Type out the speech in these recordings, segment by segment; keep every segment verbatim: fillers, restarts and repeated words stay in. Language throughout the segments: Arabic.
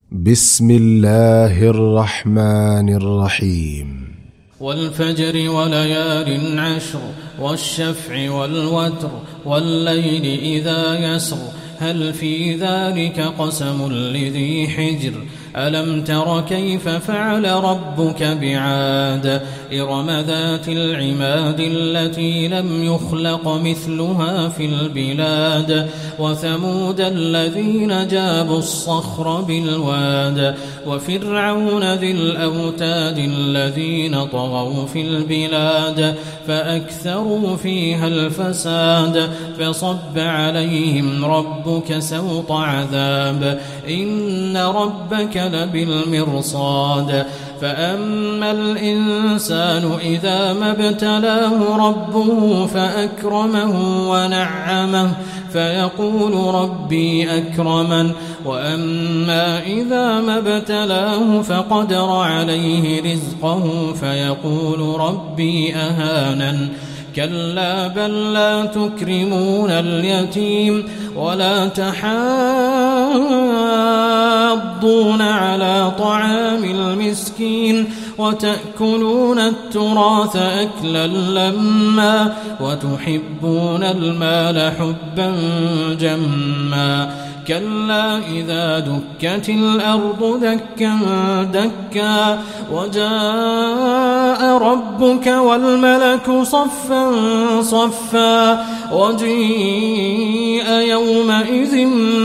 بسم الله الرحمن الرحيم. والفجر وليال عشر والشفع والوتر والليل إذا يسر هل في ذلك قسم لذي حجر ألم تر كيف فعل ربك بعاد إرم ذات العماد التي لم يخلق مثلها في البلاد وثمود الذين جابوا الصخر بالواد وفرعون ذي الأوتاد الذين طغوا في البلاد فأكثروا فيها الفساد فصب عليهم ربك سوط عذاب إن ربك لبالمرصاد فأما الإنسان إذا ما ابتلاه ربه فأكرمه ونعمه فيقول ربي أكرمن وأما إذا ما ابتلاه فقدر عليه رزقه فيقول ربي أهانن كلا بل لا تكرمون اليتيم ولا تحاضون على طعام المسكين وتأكلون التراث أكلا لما وتحبون المال حبا جما كلا إذا دكت الأرض دكا دكا وجاء ربك والملك صفا صفا وجيء يومئذ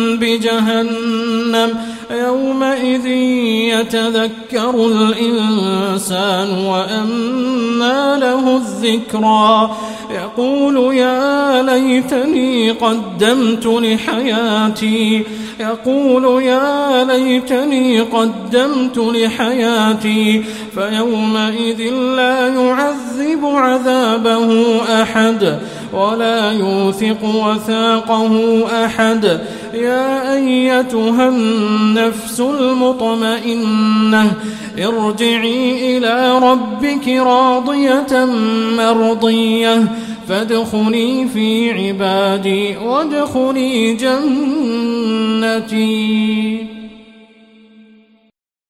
بجهنم يومئذ يتذكر الإنسان وأنى له الذكرى يقول يا ليتني قدمت لحياتي يقول يا ليتني قدمت لحياتي فيومئذ لا يعذب عذابه أحد ولا يوثق وثاقه أحد يا أيتها النفس المطمئنة ارجعي إلى ربك راضية مرضية فادخلي في عبادي وادخلي جنتي.